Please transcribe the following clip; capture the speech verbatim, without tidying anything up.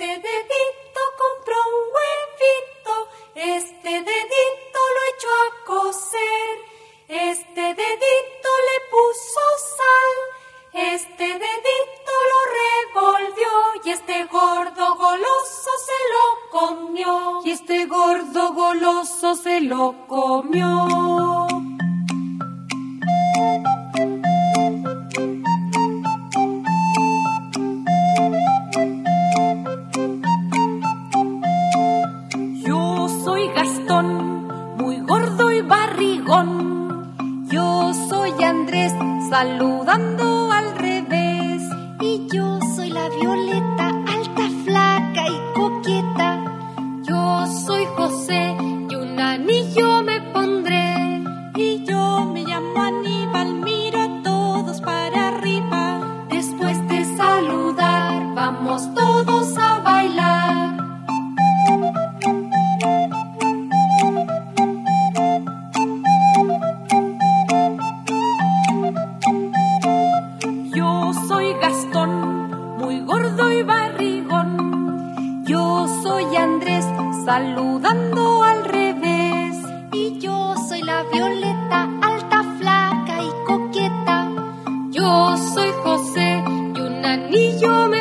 Este dedito compró un huevito, este dedito lo echó a cocer, este dedito le puso sal, este dedito lo revolvió y este gordo goloso se lo comió, y este gordo goloso se lo comió. Gastón, muy gordo y barrigón. Yo soy Andrés, saludando al revés. Y yo soy la Violeta, alta, flaca y coqueta. Yo soy José, y un anillo me pondré. Y yo me llamo Aníbal, miro a todos para arriba. Después de saludar, vamos todos a bailar. Saludando al revés. Y yo soy la Violeta, alta, flaca y coqueta. Yo soy José, y un anillo me